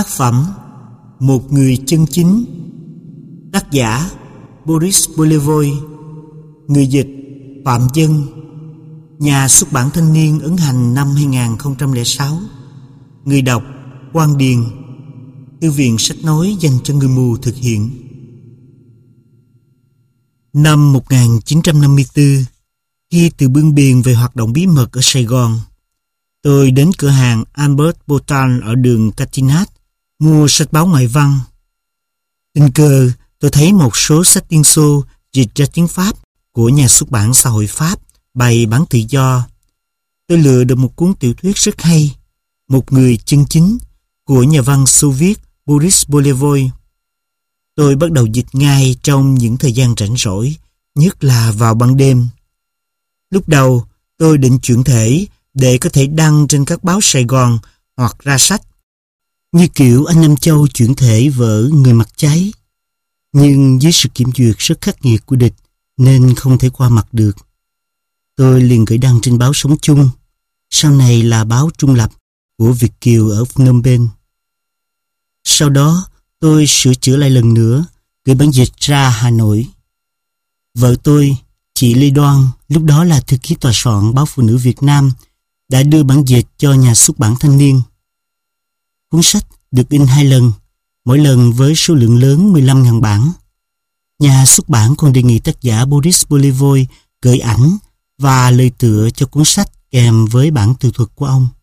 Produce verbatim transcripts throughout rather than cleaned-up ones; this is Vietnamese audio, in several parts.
Tác phẩm Một người chân chính. Tác giả Boris Bolevoi. Người dịch Phạm Dân. Nhà xuất bản Thanh niên ấn hành năm hai nghìn không trăm lẻ sáu. Người đọc Quang Điền. Thư viện sách nói dành cho người mù thực hiện. Năm một nghìn chín trăm năm mươi tư, khi từ Bươn Biên về hoạt động bí mật ở Sài Gòn, tôi đến cửa hàng Albert Botan ở đường Catinat mua sách báo ngoại văn. Tình cờ tôi thấy một số sách Liên Xô dịch ra tiếng Pháp của nhà xuất bản Xã hội Pháp bày bán tự do. Tôi lựa được một cuốn tiểu thuyết rất hay, Một người chân chính, của nhà văn Xô Viết Boris Bolevoi. Tôi bắt đầu dịch ngay trong những thời gian rảnh rỗi, nhất là vào ban đêm. Lúc đầu, tôi định chuyển thể để có thể đăng trên các báo Sài Gòn hoặc ra sách, như kiểu anh Nam Châu chuyển thể vở Người Mặt Cháy. Nhưng dưới sự kiểm duyệt rất khắc nghiệt của địch nên không thể qua mặt được. Tôi liền gửi đăng trên báo Sống Chung, sau này là báo Trung Lập của Việt kiều ở Phnom Penh. Sau đó, tôi sửa chữa lại lần nữa, gửi bản dịch ra Hà Nội. Vợ tôi, chị Lê Đoan, lúc đó là thư ký tòa soạn báo Phụ nữ Việt Nam, đã đưa bản dịch cho nhà xuất bản Thanh niên. Cuốn sách được in hai lần, mỗi lần với số lượng lớn mười lăm nghìn bản. Nhà xuất bản còn đề nghị tác giả Boris Bolevoi gửi ảnh và lời tựa cho cuốn sách kèm với bản tường thuật của ông.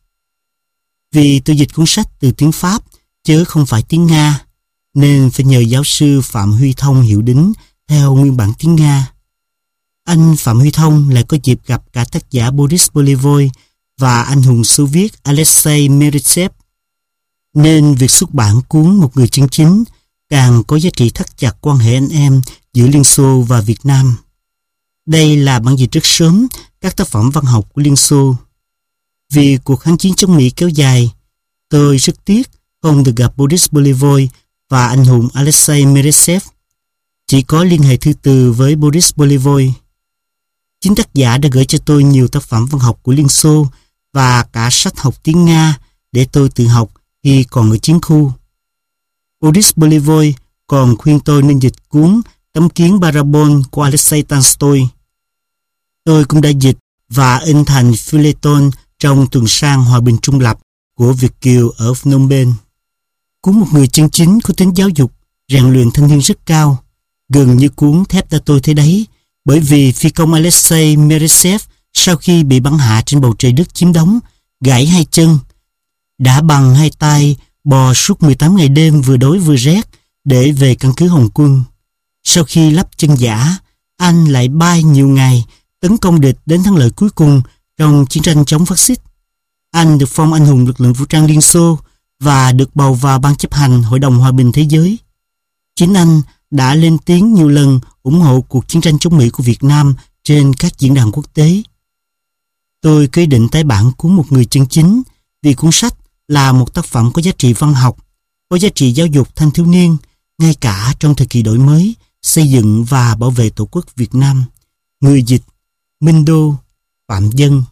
Vì tôi dịch cuốn sách từ tiếng Pháp chứ không phải tiếng Nga, nên phải nhờ giáo sư Phạm Huy Thông hiệu đính theo nguyên bản tiếng Nga. Anh Phạm Huy Thông lại có dịp gặp cả tác giả Boris Bolevoi và anh hùng Xô Viết Alexei Meritsev, nên việc xuất bản cuốn Một người chân chính càng có giá trị thắt chặt quan hệ anh em giữa Liên Xô và Việt Nam. Đây là bản dịch rất sớm các tác phẩm văn học của Liên Xô. Vì cuộc kháng chiến chống Mỹ kéo dài, tôi rất tiếc không được gặp Boris Bolevoi và anh hùng Alexei Meritsev. Chỉ có liên hệ thư từ với Boris Bolevoi. Chính tác giả đã gửi cho tôi nhiều tác phẩm văn học của Liên Xô và cả sách học tiếng Nga để tôi tự học khi còn ở chiến khu. Boris Bolevoi còn khuyên tôi nên dịch cuốn Tấm kiến Barabon của Alexei Tolstoy. Tôi cũng đã dịch và in thành Phyleton trong tuần san Hòa bình Trung Lập của Việt kiều ở Phnom Penh. Cuốn Một người chân chính có tính giáo dục, rèn luyện thanh niên rất cao, gần như cuốn Thép đã tôi thế đấy, bởi vì phi công Alexei Meritsev sau khi bị bắn hạ trên bầu trời Đức chiếm đóng, gãy hai chân, đã bằng hai tay bò suốt mười tám ngày đêm vừa đói vừa rét để về căn cứ Hồng Quân. Sau khi lắp chân giả, anh lại bay nhiều ngày tấn công địch đến thắng lợi cuối cùng trong chiến tranh chống phát xít. Anh được phong anh hùng lực lượng vũ trang Liên Xô và được bầu vào ban chấp hành Hội đồng Hòa bình Thế giới. Chính anh đã lên tiếng nhiều lần ủng hộ cuộc chiến tranh chống Mỹ của Việt Nam trên các diễn đàn quốc tế. Tôi quyết định tái bản cuốn Một người chân chính vì cuốn sách là một tác phẩm có giá trị văn học, có giá trị giáo dục thanh thiếu niên, ngay cả trong thời kỳ đổi mới, xây dựng và bảo vệ Tổ quốc Việt Nam. Người dịch Minh Đô, Phạm Dân.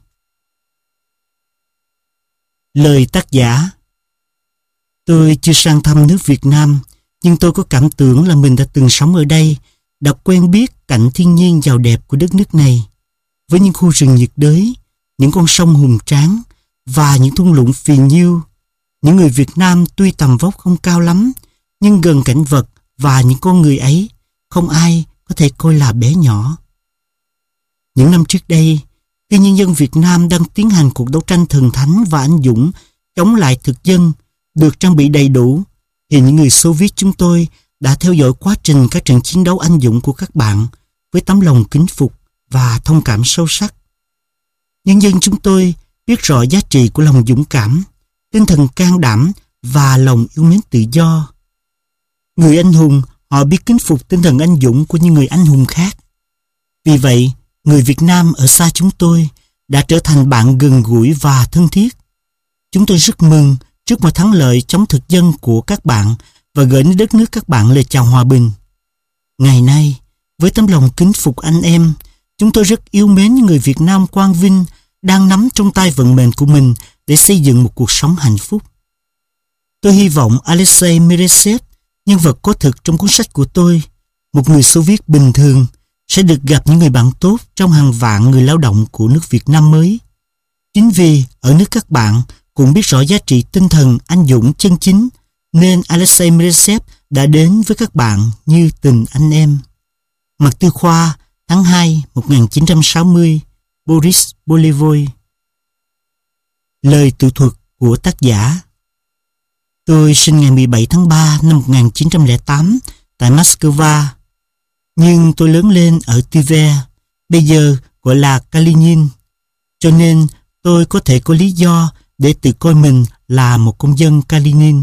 Lời tác giả. Tôi chưa sang thăm nước Việt Nam, nhưng tôi có cảm tưởng là mình đã từng sống ở đây, đã quen biết cảnh thiên nhiên giàu đẹp của đất nước này, với những khu rừng nhiệt đới, những con sông hùng tráng và những thung lũng phì nhiêu. Những người Việt Nam tuy tầm vóc không cao lắm, nhưng gần cảnh vật và những con người ấy, không ai có thể coi là bé nhỏ. Những năm trước đây, khi nhân dân Việt Nam đang tiến hành cuộc đấu tranh thần thánh và anh dũng chống lại thực dân, được trang bị đầy đủ, thì những người Xô Viết chúng tôi đã theo dõi quá trình các trận chiến đấu anh dũng của các bạn với tấm lòng kính phục và thông cảm sâu sắc. Nhân dân chúng tôi biết rõ giá trị của lòng dũng cảm, tinh thần can đảm và lòng yêu mến tự do. Người anh hùng họ biết kính phục tinh thần anh dũng của những người anh hùng khác. Vì vậy, người Việt Nam ở xa chúng tôi đã trở thành bạn gần gũi và thân thiết. Chúng tôi rất mừng trước mọi thắng lợi chống thực dân của các bạn và gửi đến đất nước các bạn lời chào hòa bình. Ngày nay, với tấm lòng kính phục anh em, chúng tôi rất yêu mến những người Việt Nam quang vinh đang nắm trong tay vận mệnh của mình để xây dựng một cuộc sống hạnh phúc. Tôi hy vọng Alexei Meresev, nhân vật có thực trong cuốn sách của tôi, một người Xô Viết bình thường, sẽ được gặp những người bạn tốt trong hàng vạn người lao động của nước Việt Nam mới. Chính vì ở nước các bạn cũng biết rõ giá trị tinh thần anh dũng chân chính, nên Alexei Meresev đã đến với các bạn như tình anh em. Mạc Tư Khoa, tháng hai một nghìn chín trăm sáu mươi, Boris Bolevoy. Lời tự thuật của tác giả. Tôi sinh ngày mười bảy tháng ba năm một nghìn chín trăm lẻ tám tại Moscow, nhưng tôi lớn lên ở Tver, bây giờ gọi là Kalinin, cho nên tôi có thể có lý do để tự coi mình là một công dân Kalinin.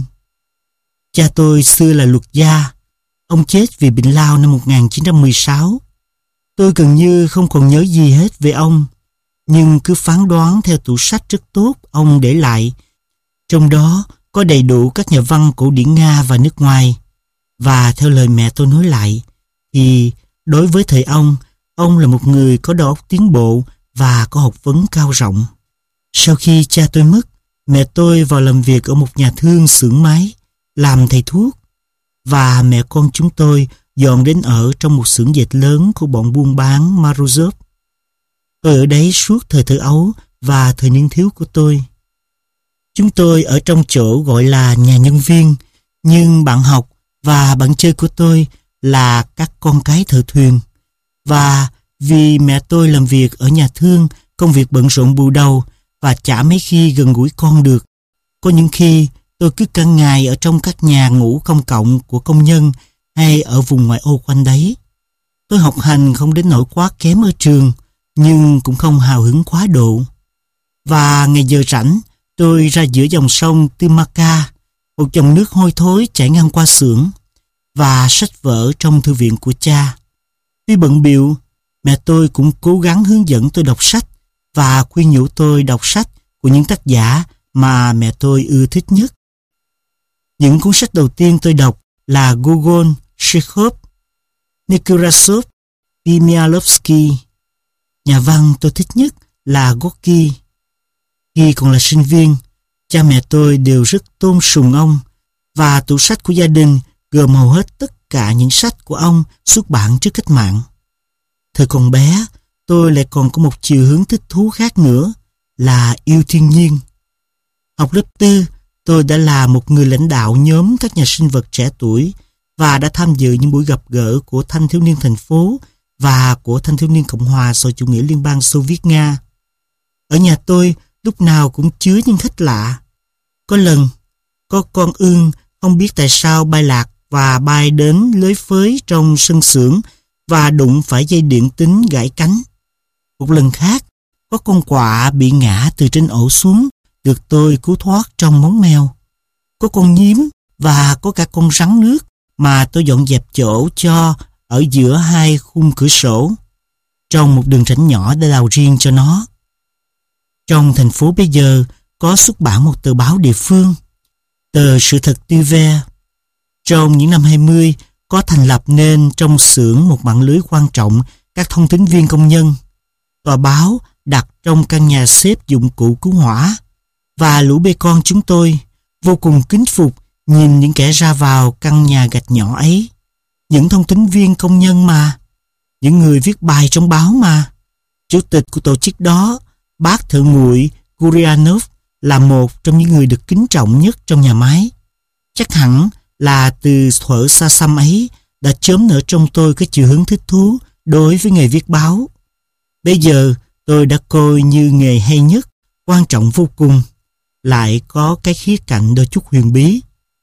Cha tôi xưa là luật gia, ông chết vì bệnh lao năm một nghìn chín trăm mười sáu. Tôi gần như không còn nhớ gì hết về ông, nhưng cứ phán đoán theo tủ sách rất tốt ông để lại. Trong đó có đầy đủ các nhà văn cổ điển Nga và nước ngoài. Và theo lời mẹ tôi nói lại, thì đối với thời ông, ông là một người có đầu óc tiến bộ và có học vấn cao rộng. Sau khi cha tôi mất, mẹ tôi vào làm việc ở một nhà thương xưởng máy, làm thầy thuốc. Và mẹ con chúng tôi dọn đến ở trong một xưởng dệt lớn của bọn buôn bán Marozov. Tôi ở đấy suốt thời thơ ấu và thời niên thiếu của tôi. Chúng tôi ở trong chỗ gọi là nhà nhân viên, nhưng bạn học và bạn chơi của tôi là các con cái thợ thuyền. Và vì mẹ tôi làm việc ở nhà thương, công việc bận rộn bù đầu và chả mấy khi gần gũi con được. Có những khi tôi cứ căng ngày ở trong các nhà ngủ công cộng của công nhân hay ở vùng ngoại ô quanh đấy. Tôi học hành không đến nỗi quá kém ở trường, nhưng cũng không hào hứng quá độ. Và ngày giờ rảnh, tôi ra giữa dòng sông Timaka, một dòng nước hôi thối chảy ngang qua xưởng, và sách vở trong thư viện của cha. Tuy bận bịu, mẹ tôi cũng cố gắng hướng dẫn tôi đọc sách và khuyên nhủ tôi đọc sách của những tác giả mà mẹ tôi ưa thích nhất. Những cuốn sách đầu tiên tôi đọc là Gogol, Chekhov, Nekrasov, Chmielevsky. Nhà văn tôi thích nhất là Gorky. Khi còn là sinh viên, cha mẹ tôi đều rất tôn sùng ông, và tủ sách của gia đình gồm hầu hết tất cả những sách của ông xuất bản trước cách mạng. Thời còn bé, tôi lại còn có một chiều hướng thích thú khác nữa là yêu thiên nhiên. Học lớp tư, tôi đã là một người lãnh đạo nhóm các nhà sinh vật trẻ tuổi và đã tham dự những buổi gặp gỡ của thanh thiếu niên thành phố và của thanh thiếu niên Cộng hòa xã hội chủ nghĩa Liên bang Xô Viết Nga. Ở nhà tôi lúc nào cũng chứa những khách lạ. Có lần, có con ương không biết tại sao bay lạc và bay đến lưới phới trong sân xưởng và đụng phải dây điện tính gãy cánh. Một lần khác, có con quạ bị ngã từ trên ổ xuống, được tôi cứu thoát trong móng mèo. Có con nhím và có cả con rắn nước mà tôi dọn dẹp chỗ cho ở giữa hai khung cửa sổ, trong một đường rãnh nhỏ để đào riêng cho nó. Trong thành phố bây giờ có xuất bản một tờ báo địa phương, tờ Sự Thật Tver. Trong những năm hai mươi có thành lập nên trong xưởng một mạng lưới quan trọng các thông tín viên công nhân. Tòa báo đặt trong căn nhà xếp dụng cụ cứu hỏa, và lũ bê con chúng tôi vô cùng kính phục nhìn những kẻ ra vào căn nhà gạch nhỏ ấy. Những thông tín viên công nhân mà, những người viết bài trong báo mà. Chủ tịch của tổ chức đó, bác thợ nguội Gurianov, là một trong những người được kính trọng nhất trong nhà máy. Chắc hẳn là từ thuở xa xăm ấy đã chớm nở trong tôi cái chiều hướng thích thú đối với nghề viết báo. Bây giờ tôi đã coi như nghề hay nhất, quan trọng vô cùng, lại có cái khía cạnh đôi chút huyền bí.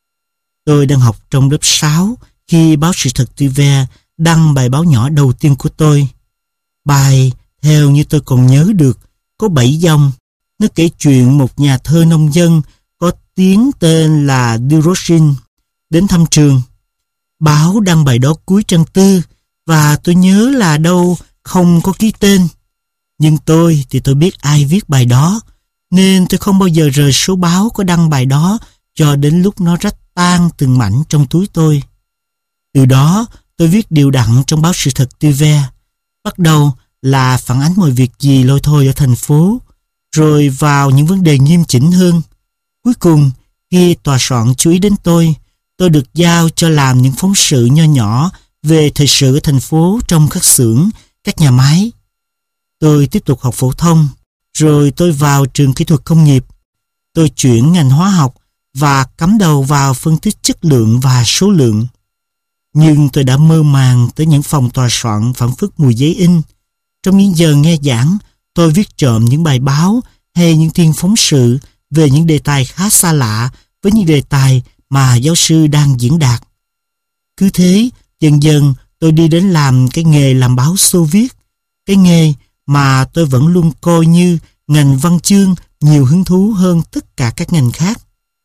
Tôi đang học trong lớp sáu khi báo Sự Thật Tver đăng bài báo nhỏ đầu tiên của tôi. Bài, theo như tôi còn nhớ được, có bảy dòng. Nó kể chuyện một nhà thơ nông dân có tiếng tên là Duroshin đến thăm trường. Báo đăng bài đó cuối trang tư, và tôi nhớ là đâu không có ký tên. Nhưng tôi thì tôi biết ai viết bài đó, nên tôi không bao giờ rời số báo có đăng bài đó cho đến lúc nó rách tan từng mảnh trong túi tôi. Từ đó tôi viết đều đặn trong báo Sự Thật Tver. Bắt đầu là phản ánh mọi việc gì lôi thôi ở thành phố, rồi vào những vấn đề nghiêm chỉnh hơn. Cuối cùng, Khi tòa soạn chú ý đến tôi, tôi được giao cho làm những phóng sự nho nhỏ về thời sự ở thành phố trong các xưởng, các nhà máy. Tôi tiếp tục học phổ thông, rồi tôi vào trường kỹ thuật công nghiệp. Tôi chuyển ngành hóa học và cắm đầu vào phân tích chất lượng và số lượng. Nhưng tôi đã mơ màng tới những phòng tòa soạn phảng phất mùi giấy in. Trong những giờ nghe giảng, tôi viết trộm những bài báo hay những thiên phóng sự về những đề tài khá xa lạ với những đề tài mà giáo sư đang diễn đạt. Cứ thế, dần dần tôi đi đến làm cái nghề làm báo Xô Viết, cái nghề mà tôi vẫn luôn coi như ngành văn chương nhiều hứng thú hơn tất cả các ngành khác.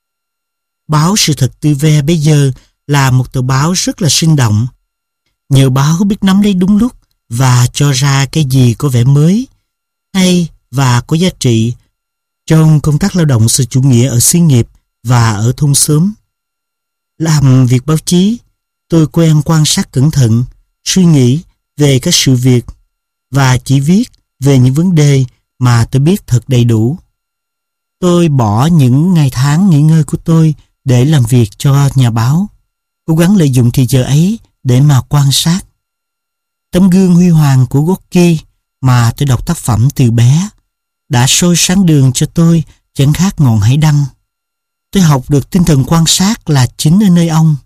Báo Sự Thật Tư Ve bây giờ là một tờ báo rất là sinh động. Nhờ báo biết nắm lấy đúng lúc và cho ra cái gì có vẻ mới, hay và có giá trị trong công tác lao động sự chủ nghĩa ở xí nghiệp và ở thôn xóm. Làm việc báo chí, tôi quen quan sát cẩn thận, suy nghĩ về các sự việc và chỉ viết về những vấn đề mà tôi biết thật đầy đủ. Tôi bỏ những ngày tháng nghỉ ngơi của tôi để làm việc cho nhà báo, cố gắng lợi dụng thời giờ ấy để mà quan sát. Tấm gương huy hoàng của Gorky mà tôi đọc tác phẩm từ bé đã soi sáng đường cho tôi chẳng khác ngọn hải đăng. Tôi học được tinh thần quan sát là chính ở nơi ông.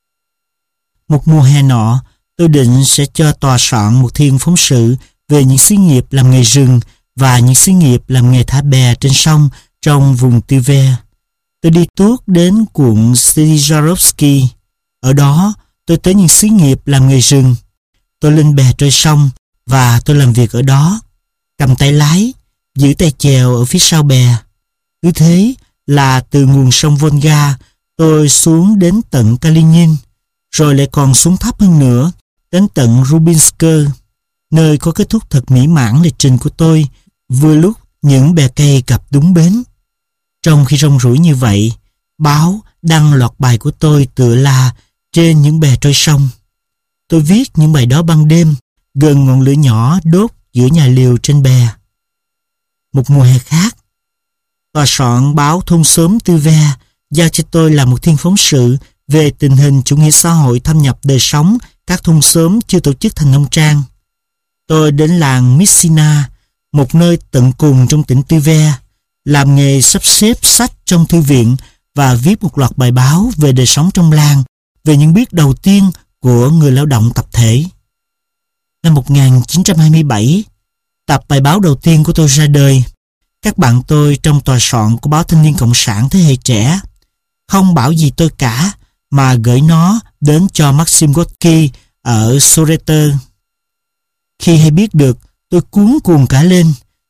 Một mùa hè nọ, tôi định sẽ cho tòa soạn một thiên phóng sự về những xí nghiệp làm nghề rừng và những xí nghiệp làm nghề thả bè trên sông trong vùng Tư Ve. Tôi đi tuốt đến quận Slizarovsky. Ở đó, tôi tới những xí nghiệp làm nghề rừng. Tôi lên bè trôi sông và tôi làm việc ở đó, cầm tay lái, giữ tay chèo ở phía sau bè. Cứ thế là từ nguồn sông Volga, tôi xuống đến tận Kalinin, rồi lại còn xuống thấp hơn nữa, đến tận Rubinsk, nơi có kết thúc thật mỹ mãn lịch trình của tôi, vừa lúc những bè cây cập đúng bến. Trong khi rong ruổi như vậy, báo đăng loạt bài của tôi tựa là Trên những bè trôi sông. Tôi viết những bài đó ban đêm, gần ngọn lửa nhỏ đốt giữa nhà liều trên bè. Một mùa hè khác, tòa soạn báo Thôn Xóm Tư Ve giao cho tôi làm một thiên phóng sự về tình hình chủ nghĩa xã hội thâm nhập đời sống các thôn xóm chưa tổ chức thành nông trang. Tôi đến làng Messina, một nơi tận cùng trong tỉnh Tư Ve, làm nghề sắp xếp sách trong thư viện và viết một loạt bài báo về đời sống trong làng, về những bước đầu tiên của người lao động tập thể. Năm một nghìn chín trăm hai mươi bảy, tập bài báo đầu tiên của tôi ra đời. Các bạn tôi trong tòa soạn của báo Thanh niên Cộng sản thế hệ trẻ không bảo gì tôi cả, mà gửi nó đến cho Maxim Gorky ở Soreter. Khi hay biết được, tôi cuống cuồng cả lên.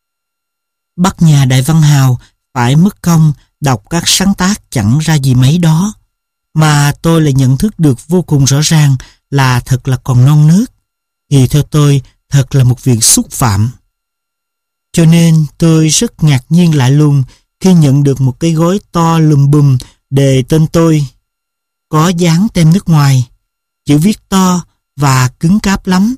Bắt nhà đại văn hào phải mất công đọc các sáng tác chẳng ra gì mấy đó, mà tôi lại nhận thức được vô cùng rõ ràng là thật là còn non nớt, thì theo tôi thật là một việc xúc phạm. Cho nên tôi rất ngạc nhiên lạ lùng khi nhận được một cái gói to lùm bùm đề tên tôi, có dán tem nước ngoài, chữ viết to và cứng cáp lắm.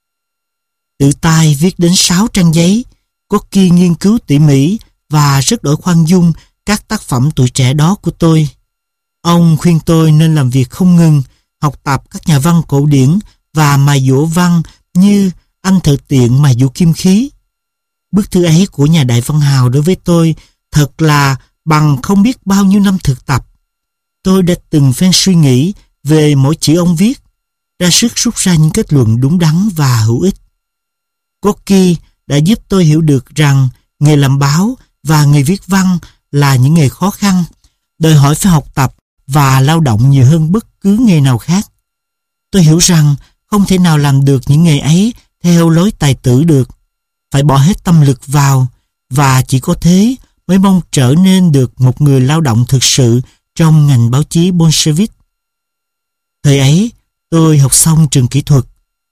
Tự tay viết đến sáu trang giấy, Gorky nghiên cứu tỉ mỉ và rất đổi khoan dung các tác phẩm tuổi trẻ đó của tôi. Ông khuyên tôi nên làm việc không ngừng, học tập các nhà văn cổ điển và mài dũa văn như anh thợ tiện mài dũa kim khí. Bức thư ấy của nhà đại văn hào đối với tôi thật là bằng không biết bao nhiêu năm thực tập. Tôi đã từng phen suy nghĩ về mỗi chữ ông viết, ra sức rút ra những kết luận đúng đắn và hữu ích. Gorky đã giúp tôi hiểu được rằng nghề làm báo và nghề viết văn là những nghề khó khăn, đòi hỏi phải học tập và lao động nhiều hơn bất cứ nghề nào khác. Tôi hiểu rằng không thể nào làm được những nghề ấy theo lối tài tử được, phải bỏ hết tâm lực vào, và chỉ có thế mới mong trở nên được một người lao động thực sự trong ngành báo chí Bolshevik. Thời ấy, tôi học xong trường kỹ thuật,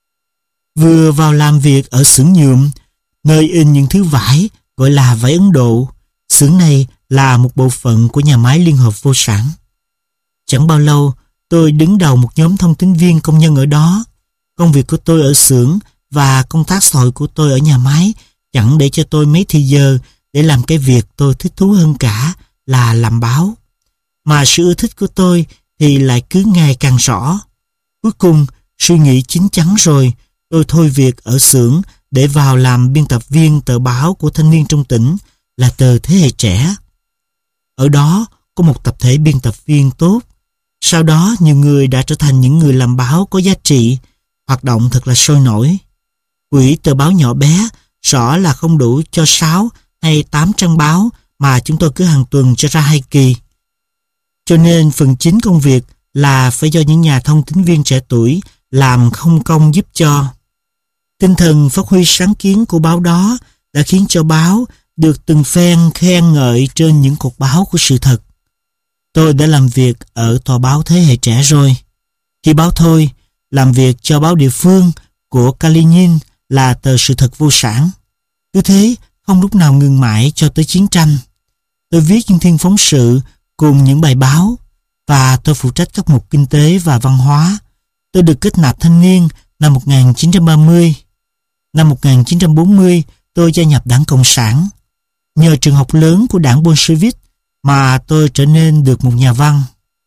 vừa vào làm việc ở xưởng nhuộm, nơi in những thứ vải gọi là vải Ấn Độ. Xưởng này là một bộ phận của nhà máy Liên hợp Vô sản. Chẳng bao lâu, tôi đứng đầu một nhóm thông tín viên công nhân ở đó. Công việc của tôi ở xưởng và công tác xã hội của tôi ở nhà máy chẳng để cho tôi mấy thì giờ để làm cái việc tôi thích thú hơn cả là làm báo. mà sự ưa thích của tôi thì lại cứ ngày càng rõ. Cuối cùng, suy nghĩ chín chắn rồi, tôi thôi việc ở xưởng để vào làm biên tập viên tờ báo của thanh niên trong tỉnh, là tờ Thế Hệ Trẻ. Ở đó có một tập thể biên tập viên tốt. Sau đó nhiều người đã trở thành những người làm báo có giá trị, hoạt động thật là sôi nổi. Quỹ tờ báo nhỏ bé rõ là không đủ cho sáu hay tám trang báo mà chúng tôi cứ hàng tuần cho ra hai kỳ. Cho nên phần chính công việc là phải do những nhà thông tín viên trẻ tuổi làm không công giúp cho. Tinh thần phát huy sáng kiến của báo đó đã khiến cho báo được từng phen khen ngợi trên những cột báo của sự thật. Tôi đã làm việc ở tòa báo Thế Hệ Trẻ rồi. Khi báo thôi, làm việc cho báo địa phương của Kalinin là tờ Sự Thật Vô Sản. Cứ thế, không lúc nào ngừng mãi cho tới chiến tranh. Tôi viết những thiên phóng sự cùng những bài báo, và tôi phụ trách các mục kinh tế và văn hóa. Tôi được kết nạp thanh niên năm một nghìn chín trăm ba mươi. Năm một nghìn chín trăm bốn mươi, tôi gia nhập Đảng Cộng sản. Nhờ trường học lớn của đảng Bolshevik mà tôi trở nên được một nhà văn.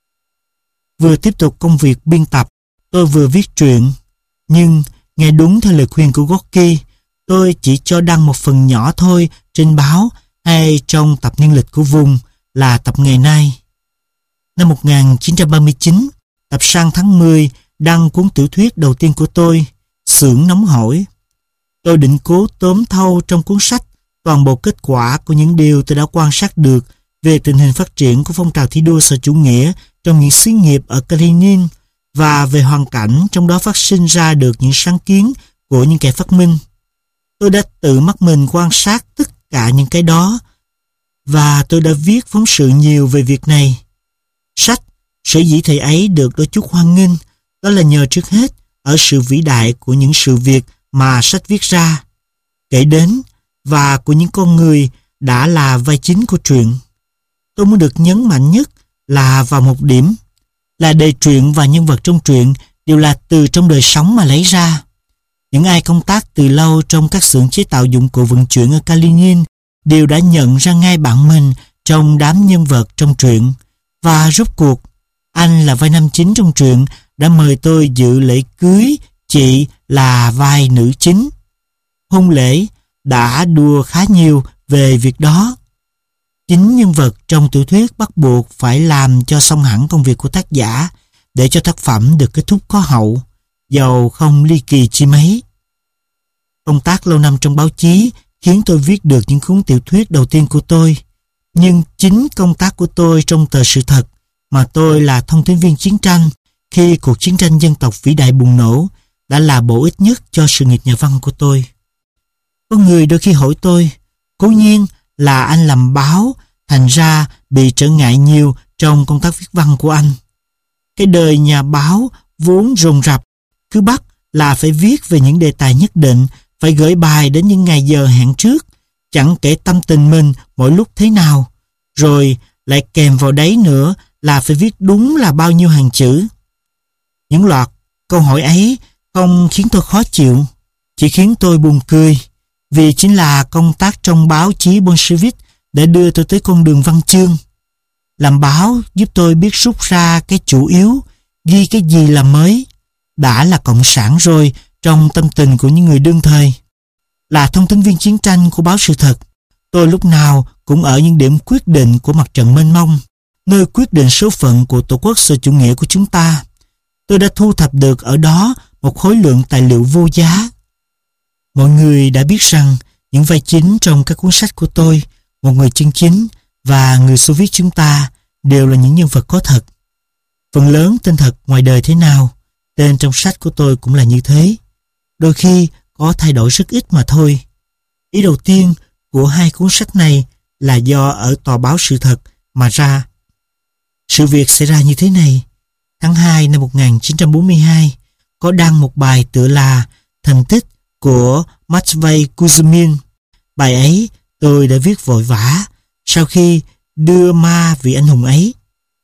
Vừa tiếp tục công việc biên tập, tôi vừa viết truyện. Nhưng, nghe đúng theo lời khuyên của Gorky, tôi chỉ cho đăng một phần nhỏ thôi trên báo hay trong tập niên lịch của vùng, là tập Ngày Nay. Năm một nghìn chín trăm ba mươi chín, tập sang tháng mười đăng cuốn tiểu thuyết đầu tiên của tôi, Xưởng Nóng Hổi. Tôi định cố tóm thâu trong cuốn sách toàn bộ kết quả của những điều tôi đã quan sát được về tình hình phát triển của phong trào thi đua xã chủ nghĩa trong những xí nghiệp ở Kalinin và về hoàn cảnh trong đó phát sinh ra được những sáng kiến của những kẻ phát minh. Tôi đã tự mắt mình quan sát tất cả những cái đó và tôi đã viết phóng sự nhiều về việc này. Sách sở dĩ thầy ấy được đôi chút hoan nghênh, đó là nhờ trước hết ở sự vĩ đại của những sự việc mà sách viết ra, kể đến và của những con người đã là vai chính của truyện. Tôi muốn được nhấn mạnh nhất là vào một điểm, là đề truyện và nhân vật trong truyện đều là từ trong đời sống mà lấy ra. Những ai công tác từ lâu trong các xưởng chế tạo dụng cụ vận chuyển ở Kalinin đều đã nhận ra ngay bạn mình trong đám nhân vật trong truyện. Và rốt cuộc, anh là vai nam chính trong truyện đã mời tôi dự lễ cưới chị là vai nữ chính. Hôn lễ đã đùa khá nhiều về việc đó. Chính nhân vật trong tiểu thuyết bắt buộc phải làm cho xong hẳn công việc của tác giả để cho tác phẩm được kết thúc có hậu, dầu không ly kỳ chi mấy. Công tác lâu năm trong báo chí khiến tôi viết được những cuốn tiểu thuyết đầu tiên của tôi. Nhưng chính công tác của tôi trong tờ Sự Thật, mà tôi là thông tín viên chiến tranh khi cuộc chiến tranh dân tộc vĩ đại bùng nổ, đã là bổ ích nhất cho sự nghiệp nhà văn của tôi. Có người đôi khi hỏi tôi, cố nhiên là anh làm báo, thành ra bị trở ngại nhiều trong công tác viết văn của anh. Cái đời nhà báo vốn rồn rập, cứ bắt là phải viết về những đề tài nhất định, phải gửi bài đến những ngày giờ hẹn trước, chẳng kể tâm tình mình mỗi lúc thế nào, rồi lại kèm vào đấy nữa là phải viết đúng là bao nhiêu hàng chữ. Những loạt câu hỏi ấy không khiến tôi khó chịu, chỉ khiến tôi buồn cười, vì chính là công tác trong báo chí Bolshevik để đưa tôi tới con đường văn chương. Làm báo giúp tôi biết rút ra cái chủ yếu, ghi cái gì là mới, đã là cộng sản rồi trong tâm tình của những người đương thời. Là thông tín viên chiến tranh của báo Sự Thật, tôi lúc nào cũng ở những điểm quyết định của mặt trận mênh mông, nơi quyết định số phận của Tổ quốc xã chủ nghĩa của chúng ta. Tôi đã thu thập được ở đó một khối lượng tài liệu vô giá. Mọi người đã biết rằng những vai chính trong các cuốn sách của tôi, Một Người Chân Chính và Người Xô Viết Chúng Ta, đều là những nhân vật có thật. Phần lớn tên thật ngoài đời thế nào, tên trong sách của tôi cũng là như thế. Đôi khi có thay đổi rất ít mà thôi. Ý đầu tiên của hai cuốn sách này là do ở tòa báo Sự Thật mà ra. Sự việc xảy ra như thế này. Tháng hai năm một nghìn chín trăm bốn mươi hai, có đăng một bài tựa là Thành tích của Matvei Kuzmin. Bài ấy tôi đã viết vội vã sau khi đưa ma vị anh hùng ấy.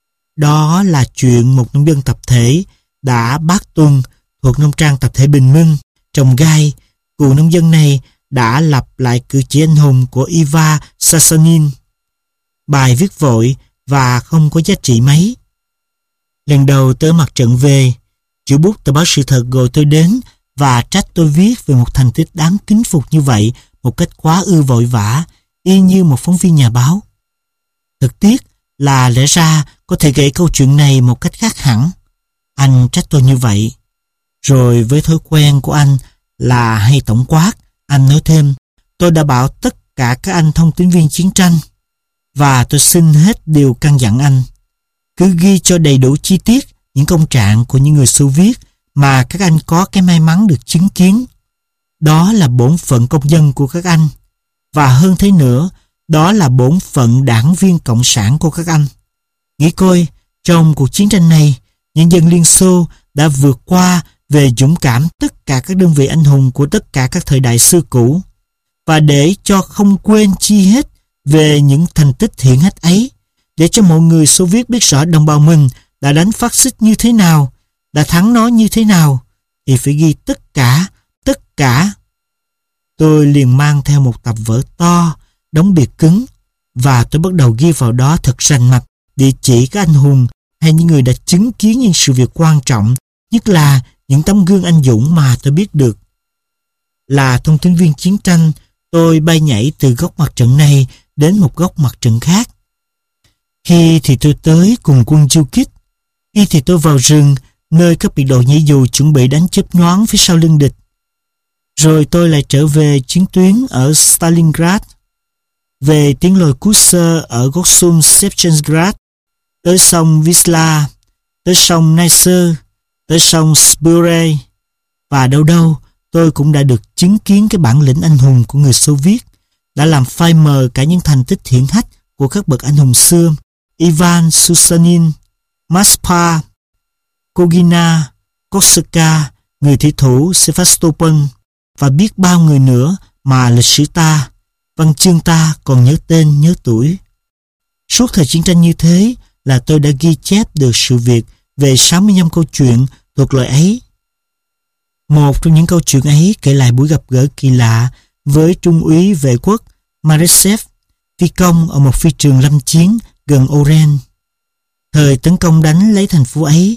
Đó là chuyện một nông dân tập thể đã bác tuần thuộc nông trang tập thể Bình Minh trồng gai. Cụ nông dân này đã lặp lại cử chỉ anh hùng của Iva Sasanin. Bài viết vội và không có giá trị mấy. Lần đầu tới mặt trận về, chủ bút tờ báo Sự Thật gọi tôi đến và trách tôi viết về một thành tích đáng kính phục như vậy một cách quá ư vội vã, y như một phóng viên nhà báo. Thật tiếc là lẽ ra có thể kể câu chuyện này một cách khác hẳn. Anh trách tôi như vậy. Rồi với thói quen của anh là hay tổng quát, anh nói thêm, tôi đã bảo tất cả các anh thông tín viên chiến tranh và tôi xin hết điều căn dặn anh. Cứ ghi cho đầy đủ chi tiết những công trạng của những người Xô Viết mà các anh có cái may mắn được chứng kiến. Đó là bổn phận công dân của các anh. Và hơn thế nữa, đó là bổn phận đảng viên cộng sản của các anh. Nghĩ coi, trong cuộc chiến tranh này, nhân dân Liên Xô đã vượt qua về dũng cảm tất cả các đơn vị anh hùng của tất cả các thời đại xưa cũ. Và để cho không quên chi hết về những thành tích hiển hách ấy, để cho mọi người Xô Viết biết rõ đồng bào mình đã đánh phát xít như thế nào, đã thắng nó như thế nào, thì phải ghi tất cả, tất cả. Tôi liền mang theo một tập vở to, đóng bìa cứng, và tôi bắt đầu ghi vào đó thật rành mạch địa chỉ các anh hùng hay những người đã chứng kiến những sự việc quan trọng, nhất là những tấm gương anh dũng mà tôi biết được. Là thông tín viên chiến tranh, tôi bay nhảy từ góc mặt trận này đến một góc mặt trận khác. Khi thì tôi tới cùng quân du kích, khi thì tôi vào rừng nơi các biệt đội nhảy dù chuẩn bị đánh chớp nhoáng phía sau lưng địch. Rồi tôi lại trở về chiến tuyến ở Stalingrad, về tiếng lồi Kuser ở góc Sum Shevchengrad, tới sông Wisla, tới sông Neisse, tới sông Spure, và đâu đâu tôi cũng đã được chứng kiến cái bản lĩnh anh hùng của người Xô Viết, đã làm phai mờ cả những thành tích hiển hách của các bậc anh hùng xưa, Ivan Susanin, Maspa, Kogina, Korsaka, người thủy thủ Sevastopol, và biết bao người nữa mà lịch sử ta, văn chương ta còn nhớ tên nhớ tuổi. Suốt thời chiến tranh như thế là tôi đã ghi chép được sự việc về sáu mươi lăm câu chuyện thuộc loại ấy. Một trong những câu chuyện ấy kể lại buổi gặp gỡ kỳ lạ với trung úy vệ quốc Maresev, phi công ở một phi trường lâm chiến gần Oren, thời tấn công đánh lấy thành phố ấy.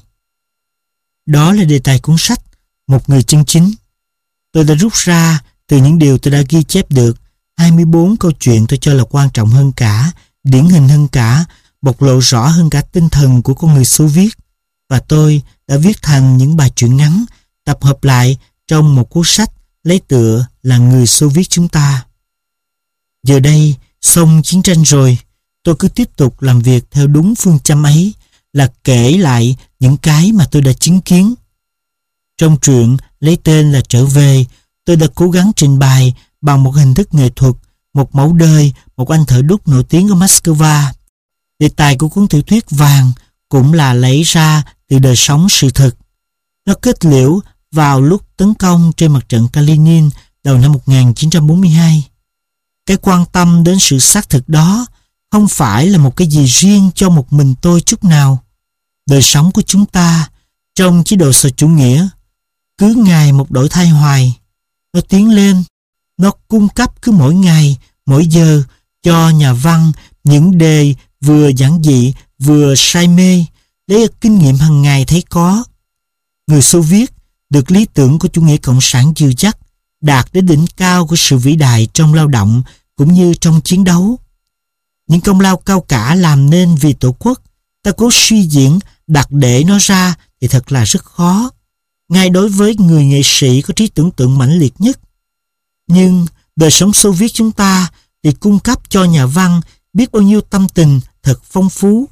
Đó là đề tài cuốn sách Một Người Chân Chính. Tôi đã rút ra từ những điều tôi đã ghi chép được hai mươi bốn câu chuyện tôi cho là quan trọng hơn cả, điển hình hơn cả, bộc lộ rõ hơn cả tinh thần của con người Xô Viết, và tôi đã viết thành những bài truyện ngắn tập hợp lại trong một cuốn sách lấy tựa là Người Xô Viết Chúng Ta. Giờ đây, xong chiến tranh rồi, tôi cứ tiếp tục làm việc theo đúng phương châm ấy, là kể lại những cái mà tôi đã chứng kiến. Trong truyện lấy tên là Trở Về, tôi đã cố gắng trình bày bằng một hình thức nghệ thuật, một mẫu đời, một anh thợ đúc nổi tiếng ở Moscow. Đề tài của cuốn tiểu thuyết Vàng cũng là lấy ra từ đời sống sự thực. Nó kết liễu vào lúc tấn công trên mặt trận Kalinin đầu năm một nghìn chín trăm bốn mươi hai. Cái quan tâm đến sự xác thực đó không phải là một cái gì riêng cho một mình tôi chút nào. Đời sống của chúng ta trong chế độ xã chủ nghĩa cứ ngày một đổi thay hoài. Nó tiến lên, nó cung cấp cứ mỗi ngày, mỗi giờ cho nhà văn những đề vừa giản dị vừa say mê, lấy kinh nghiệm hàng ngày thấy có. Người Xô Viết được lý tưởng của chủ nghĩa cộng sản dìu dắt, đạt đến đỉnh cao của sự vĩ đại trong lao động cũng như trong chiến đấu. Những công lao cao cả làm nên vì Tổ quốc, ta cố suy diễn đặt để nó ra thì thật là rất khó, ngay đối với người nghệ sĩ có trí tưởng tượng mãnh liệt nhất. Nhưng đời sống Xô Viết chúng ta thì cung cấp cho nhà văn biết bao nhiêu tâm tình thật phong phú.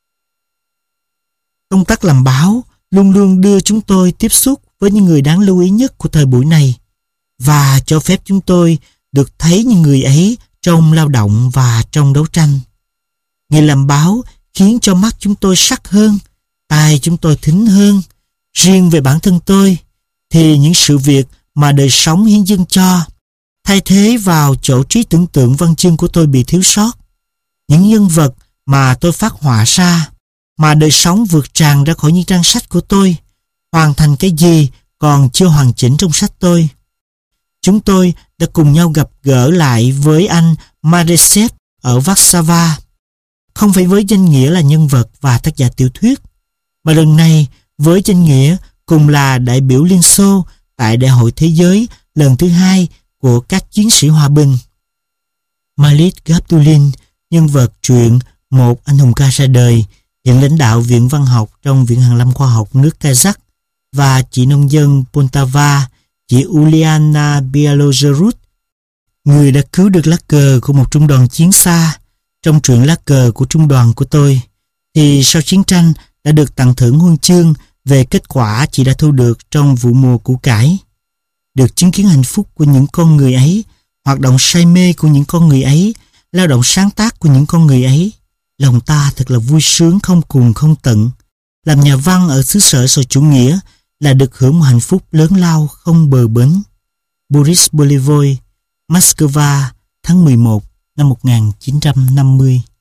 Công tác làm báo luôn luôn đưa chúng tôi tiếp xúc với những người đáng lưu ý nhất của thời buổi này, và cho phép chúng tôi được thấy những người ấy trong lao động và trong đấu tranh. Nghề làm báo khiến cho mắt chúng tôi sắc hơn, tai chúng tôi thính hơn. Riêng về bản thân tôi, thì những sự việc mà đời sống hiến dâng cho, thay thế vào chỗ trí tưởng tượng văn chương của tôi bị thiếu sót. Những nhân vật mà tôi phát họa ra, mà đời sống vượt tràn ra khỏi những trang sách của tôi, hoàn thành cái gì còn chưa hoàn chỉnh trong sách tôi. Chúng tôi đã cùng nhau gặp gỡ lại với anh Maresev ở Warsaw. không phải với danh nghĩa là nhân vật và tác giả tiểu thuyết, mà lần này với danh nghĩa cùng là đại biểu Liên Xô tại Đại hội Thế giới lần thứ hai của các chiến sĩ hòa bình. Malit Gabdulin, nhân vật truyện Một anh hùng ca ra đời, hiện lãnh đạo Viện Văn học trong Viện Hàn lâm Khoa học nước Kazakh, và chị nông dân Poltava, chị Uliana Bialogerut, người đã cứu được lá cờ của một trung đoàn chiến xa trong truyện Lá cờ của trung đoàn của tôi, thì sau chiến tranh đã được tặng thưởng huân chương về kết quả chị đã thu được trong vụ mùa củ cải. Được chứng kiến hạnh phúc của những con người ấy, hoạt động say mê của những con người ấy, lao động sáng tác của những con người ấy, lòng ta thật là vui sướng không cùng không tận. Làm nhà văn ở xứ sở xã chủ nghĩa là được hưởng một hạnh phúc lớn lao không bờ bến. Boris Bolivoy, Moscow, tháng mười một năm một nghìn chín trăm năm mươi.